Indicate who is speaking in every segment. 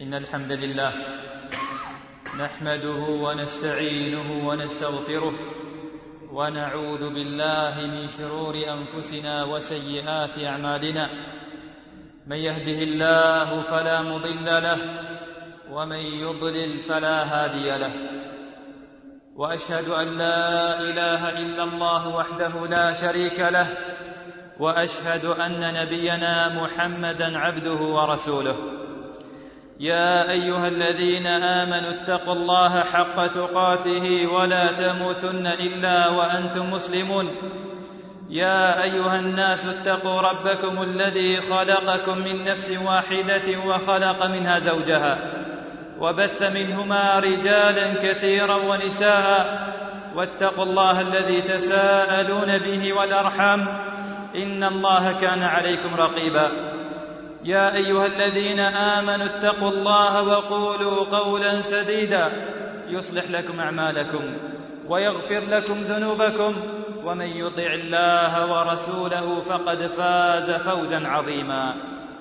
Speaker 1: إن الحمد لله نحمده ونستعينه ونستغفره ونعوذ بالله من شرور أنفسنا وسيئات أعمالنا. من يهده الله فلا مضل له ومن يضلل فلا هادي له، وأشهد أن لا إله إلا الله وحده لا شريك له، وأشهد أن نبينا محمدا عبده ورسوله. يا أيها الذين آمنوا اتقوا الله حق تقاته ولا تموتن إلا وأنتم مسلمون. يا أيها الناس اتقوا ربكم الذي خلقكم من نفس واحدة وخلق منها زوجها، وبث منهما رجالا كثيرا ونساء، واتقوا الله الذي تساءلون به والأرحام إن الله كان عليكم رقيبا. يا أيها الذين آمنوا اتقوا الله وقولوا قولا سديدا يصلح لكم أعمالكم ويغفر لكم ذنوبكم، ومن يطع الله ورسوله فقد فاز فوزا عظيما.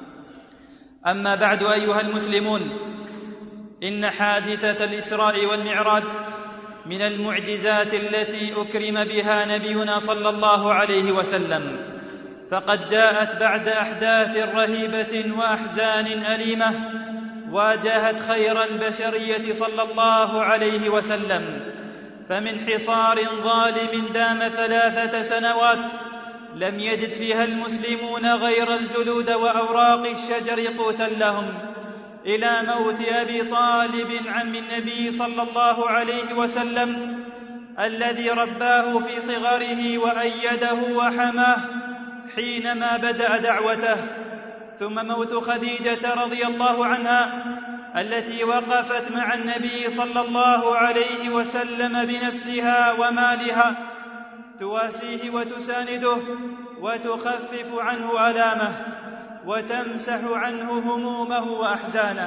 Speaker 1: أما بعد أيها المسلمون، إن حادثة الإسراء والمعراج من المعجزات التي أكرم بها نبينا صلى الله عليه وسلم، فقد جاءت بعد أحداث رهيبة وأحزان أليمة واجهت خير البشرية صلى الله عليه وسلم. فمن حصار ظالم دام 3 سنوات لم يجد فيها المسلمون غير الجلود وأوراق الشجر قوتا لهم، إلى موت أبي طالب عم النبي صلى الله عليه وسلم الذي رباه في صغره وأيده وحماه حينما بدأ دعوته، ثم موت خديجة رضي الله عنها التي وقفت مع النبي صلى الله عليه وسلم بنفسها ومالها تواسيه وتسانده وتخفف عنه آلامه وتمسح عنه همومه وأحزانه.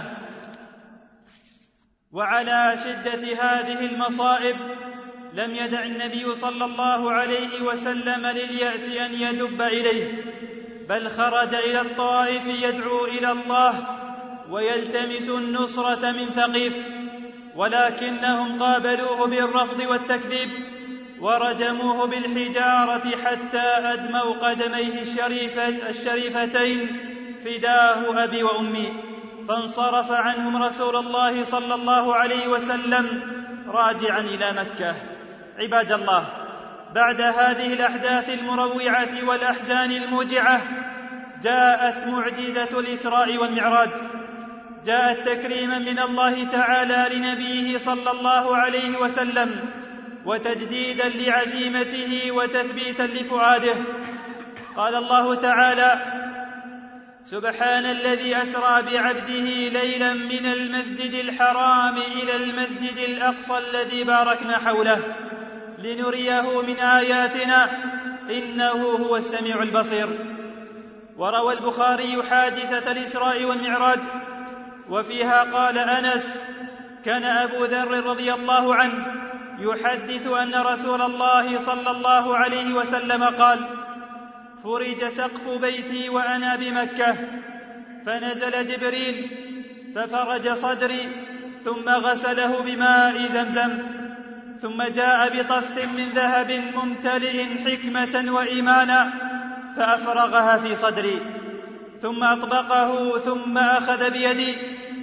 Speaker 1: وعلى شدة هذه المصائب لم يدع النبي صلى الله عليه وسلم لليأس أن يدب إليه، بل خرج إلى الطائف يدعو إلى الله ويلتمس النصرة من ثقيف، ولكنهم قابلوه بالرفض والتكذيب ورجموه بالحجارة حتى أدموا قدميه الشريفتين فداه أبي وأمي، فانصرف عنهم رسول الله صلى الله عليه وسلم راجعا إلى مكة. عباد الله، بعد هذه الأحداث المروعة والأحزان الموجعة جاءت معجزة الإسراء والمعراج، جاءت تكريما من الله تعالى لنبيه صلى الله عليه وسلم وتجديدا لعزيمته وتثبيتا لفؤاده. قال الله تعالى: سبحان الذي أسرى بعبده ليلا من المسجد الحرام إلى المسجد الأقصى الذي باركنا حوله لنريه من آياتنا إنه هو السميع البصير. وروى البخاري حادثة الإسراء والمعراج، وفيها قال أنس: كان أبو ذر رضي الله عنه يحدث أن رسول الله صلى الله عليه وسلم قال: فرج سقف بيتي وأنا بمكة، فنزل جبريل ففرج صدري ثم غسله بماء زمزم، ثم جاء بطست من ذهب ممتلئ حكمة وإيمانا فأفرغها في صدري، ثم أطبقه، ثم أخذ بيدي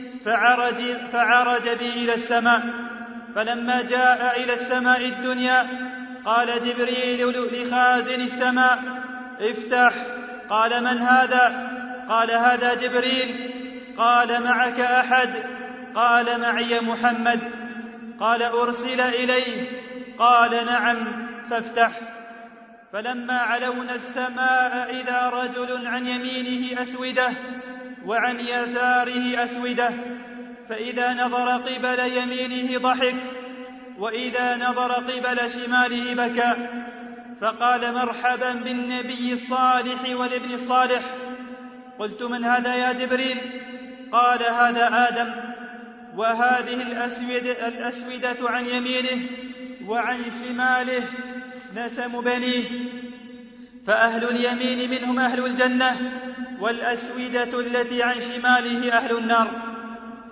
Speaker 1: فعرج بي إلى السماء. فلما جاء إلى السماء الدنيا قال جبريل لخازن السماء: افتح. قال: من هذا؟ قال: هذا جبريل. قال: معك أحد؟ قال: معي محمد. قال: أرسل إليه؟ قال: نعم. فافتح. فلما علونا السماء إذا رجل عن يمينه أسودة وعن يساره أسودة، فإذا نظر قبل يمينه ضحك وإذا نظر قبل شماله بكى، فقال: مرحبا بالنبي الصالح والابن الصالح. قلت: من هذا يا جبريل؟ قال: هذا آدم، وهذه الأسودة عن يمينه وعن شماله نسم بنيه، فأهل اليمين منهم أهل الجنة، والأسودة التي عن شماله أهل النار.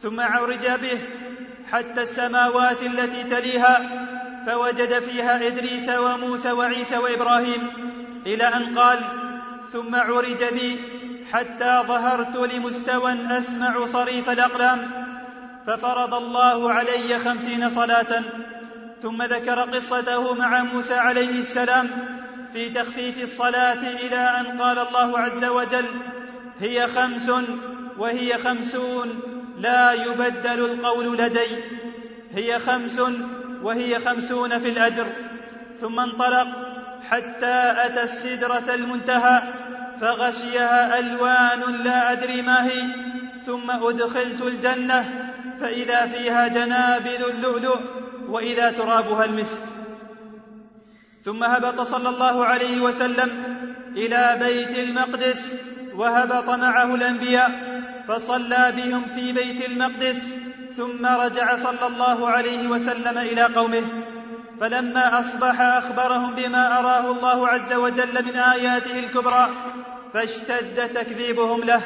Speaker 1: ثم عرج به حتى السماوات التي تليها، فوجد فيها إدريس وموسى وعيسى وإبراهيم، إلى أن قال: ثم عرج بي حتى ظهرت لمستوى أسمع صريف الأقلام، ففرض الله علي 50 صلاة. ثم ذكر قصته مع موسى عليه السلام في تخفيف الصلاة، إلى أن قال الله عز وجل: هي 5 وهي 50 لا يبدل القول لدي، هي 5 وهي 50 في الأجر. ثم انطلق حتى أتى السدرة المنتهى، فغشيها ألوان لا أدري ما هي، ثم أدخلت الجنة فإذا فيها جنابذ اللؤلؤ وإذا ترابها المسك. ثم هبط صلى الله عليه وسلم إلى بيت المقدس، وهبط معه الأنبياء، فصلى بهم في بيت المقدس، ثم رجع صلى الله عليه وسلم إلى قومه، فلما أصبح أخبرهم بما أراه الله عز وجل من آياته الكبرى، فاشتد تكذيبهم له،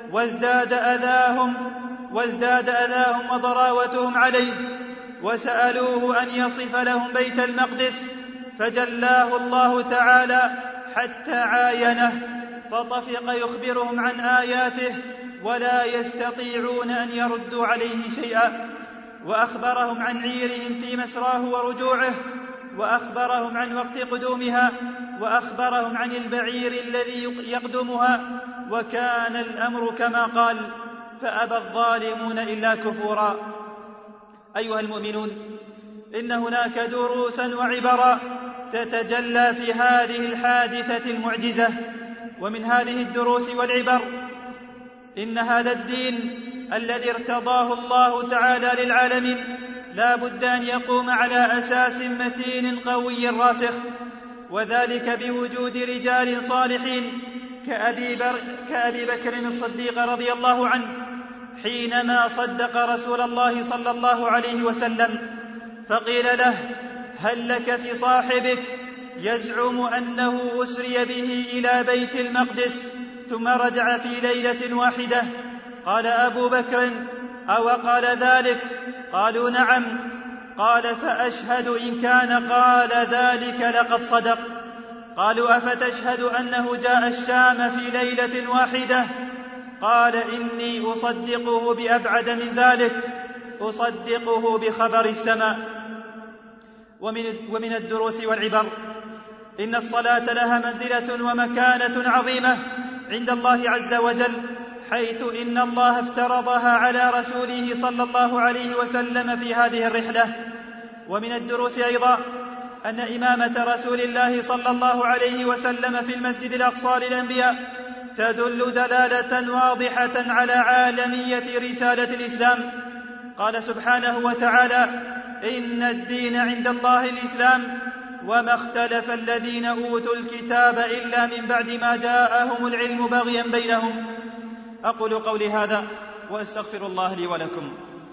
Speaker 1: وازداد أذاهم وضراوتهم عليه، وسألوه أن يصف لهم بيت المقدس، فجلاه الله تعالى حتى عاينه، فطفق يخبرهم عن آياته ولا يستطيعون أن يردوا عليه شيئا، وأخبرهم عن عيرهم في مسراه ورجوعه، وأخبرهم عن وقت قدومها، وأخبرهم عن البعير الذي يقدمها، وكان الأمر كما قال: فأبى الظالمون إلا كفورا. أيها المؤمنون، إن هناك دروسا وعبرا تتجلى في هذه الحادثة المعجزة، ومن هذه الدروس والعبر إن هذا الدين الذي ارتضاه الله تعالى للعالمين لا بد أن يقوم على أساس متين قوي راسخ، وذلك بوجود رجال صالحين كأبي بكر الصديق رضي الله عنه، حينما صدق رسول الله صلى الله عليه وسلم، فقيل له: هل لك في صاحبك يزعم أنه أسري به إلى بيت المقدس ثم رجع في ليلة واحدة؟ قال أبو بكر: أو قال ذلك؟ قالوا: نعم. قال: فأشهد إن كان قال ذلك لقد صدق. قالوا: أفتشهد أنه جاء الشام في ليلة واحدة؟ قال: إني أصدقه بأبعد من ذلك، أصدقه بخبر السماء. ومن الدروس والعبر إن الصلاة لها منزلة ومكانة عظيمة عند الله عز وجل، حيث إن الله افترضها على رسوله صلى الله عليه وسلم في هذه الرحلة. ومن الدروس أيضا أن إمامة رسول الله صلى الله عليه وسلم في المسجد الأقصى للأنبياء تدل دلالة واضحة على عالمية رسالة الإسلام. قال سبحانه وتعالى: إن الدين عند الله الإسلام، وما اختلف الذين أوتوا الكتاب إلا من بعد ما جاءهم العلم بغيا بينهم. أقول قولي هذا وأستغفر الله لي ولكم.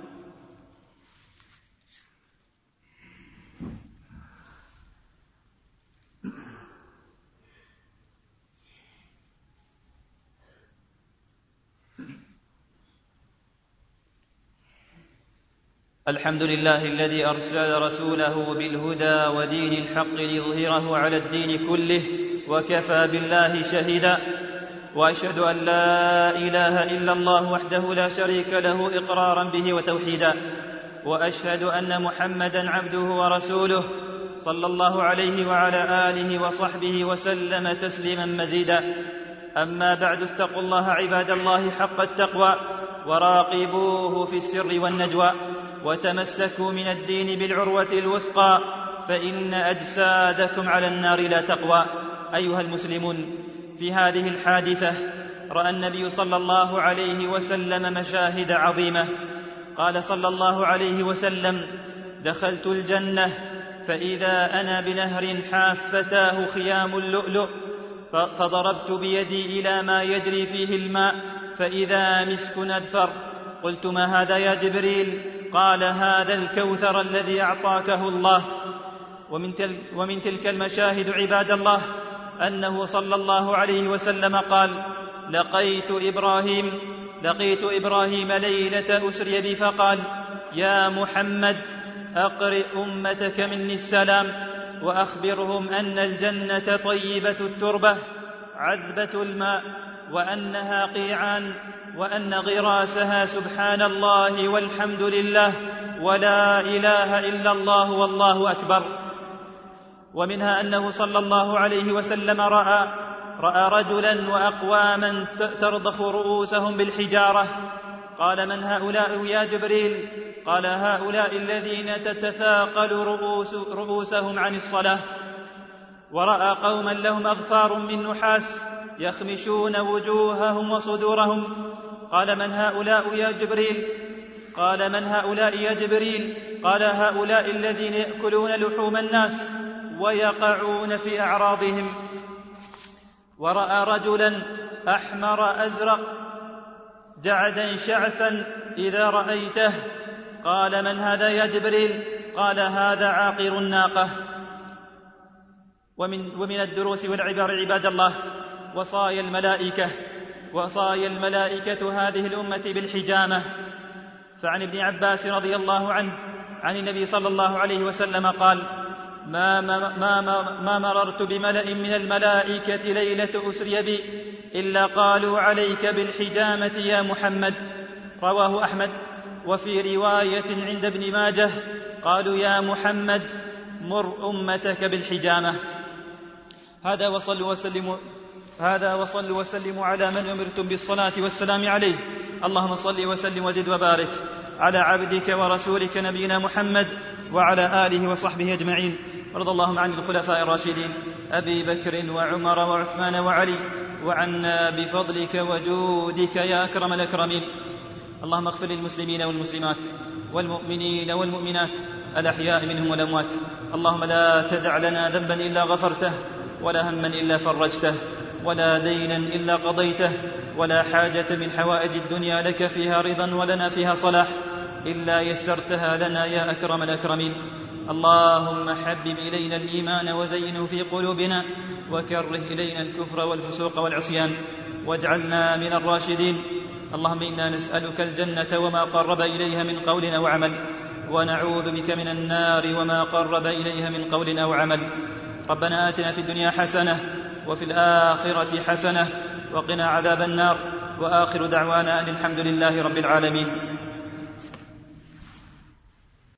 Speaker 1: الحمد لله الذي أرسل رسوله بالهدى ودين الحق ليظهره على الدين كله، وكفى بالله شهيدا. وأشهد أن لا إله إلا الله وحده لا شريك له إقرارا به وتوحيدا، وأشهد أن محمدا عبده ورسوله صلى الله عليه وعلى آله وصحبه وسلم تسليما مزيدا. أما بعد، اتقوا الله عباد الله حق التقوى، وراقبوه في السر والنجوى، وتمسكوا من الدين بالعروة الوثقى، فإن أجسادكم على النار لا تقوى. أيها المسلمون، في هذه الحادثة رأى النبي صلى الله عليه وسلم مشاهد عظيمة. قال صلى الله عليه وسلم: دخلت الجنة فإذا أنا بنهر حافتاه خيام اللؤلؤ، فضربت بيدي إلى ما يجري فيه الماء فإذا مسك أذفر. قلت: ما هذا يا جبريل؟ قال: هذا الكوثر الذي أعطاكه الله. ومن تلك المشاهد عباد الله أنه صلى الله عليه وسلم قال: لقيت إبراهيم ليلة أسري بي فقال: يا محمد، أقرئ أمتك مني السلام، وأخبرهم أن الجنة طيبة التربة عذبة الماء، وأنها قيعان، وأن غراسها سبحان الله والحمد لله ولا إله إلا الله والله أكبر. ومنها أنه صلى الله عليه وسلم رأى رجلا وأقواما ترضخ رؤوسهم بالحجارة. قال: من هؤلاء يا جبريل؟ قال: هؤلاء الذين تتثاقل رؤوسهم عن الصلاة. ورأى قوما لهم أظفار من نحاس يخمشون وجوههم وصدورهم. قال: من هؤلاء يا جبريل؟ قال: من هؤلاء يا جبريل؟ قال: هؤلاء الذين يأكلون لحوم الناس ويقعون في أعراضهم. ورأى رجلا أحمر أزرق جعدا شعثا إذا رأيته. قال: من هذا يا جبريل؟ قال: هذا عاقر الناقة. ومن الدروس والعبر عباد الله وصايا الملائكة هذه الأمة بالحجامة. فعن ابن عباس رضي الله عنه عن النبي صلى الله عليه وسلم قال: ما مررت بملأ من الملائكة ليلة أسري بي إلا قالوا: عليك بالحجامة يا محمد. رواه أحمد. وفي رواية عند ابن ماجه قالوا: يا محمد، مر أمتك بالحجامة. هذا وصلوا وسلموا على من أمرتم بالصلاة والسلام عليه. اللهم صل وسلم وزد وبارك على عبدك ورسولك نبينا محمد وعلى آله وصحبه أجمعين. وارض اللهم عن الخلفاء الراشدين أبي بكر وعمر وعثمان وعلي، وعنا بفضلك وجودك يا أكرم الأكرمين. اللهم اغفر للمسلمين والمسلمات والمؤمنين والمؤمنات الأحياء منهم والأموات. اللهم لا تدع لنا ذنبا إلا غفرته، ولا هما إلا فرجته، ولا دينا إلا قضيته، ولا حاجة من حوائج الدنيا لك فيها رضا ولنا فيها صلاح إلا يسرتها لنا يا أكرم الأكرمين. اللهم حبب إلينا الإيمان وزينه في قلوبنا، وكره إلينا الكفر والفسوق والعصيان، واجعلنا من الراشدين. اللهم إنا نسألك الجنة وما قرب إليها من قول أو عمل، ونعوذ بك من النار وما قرب إليها من قول أو عمل. ربنا آتنا في الدنيا حسنة وفي الآخرة حسنة وقنا عذاب النار. وآخر دعوانا أن الحمد لله رب العالمين.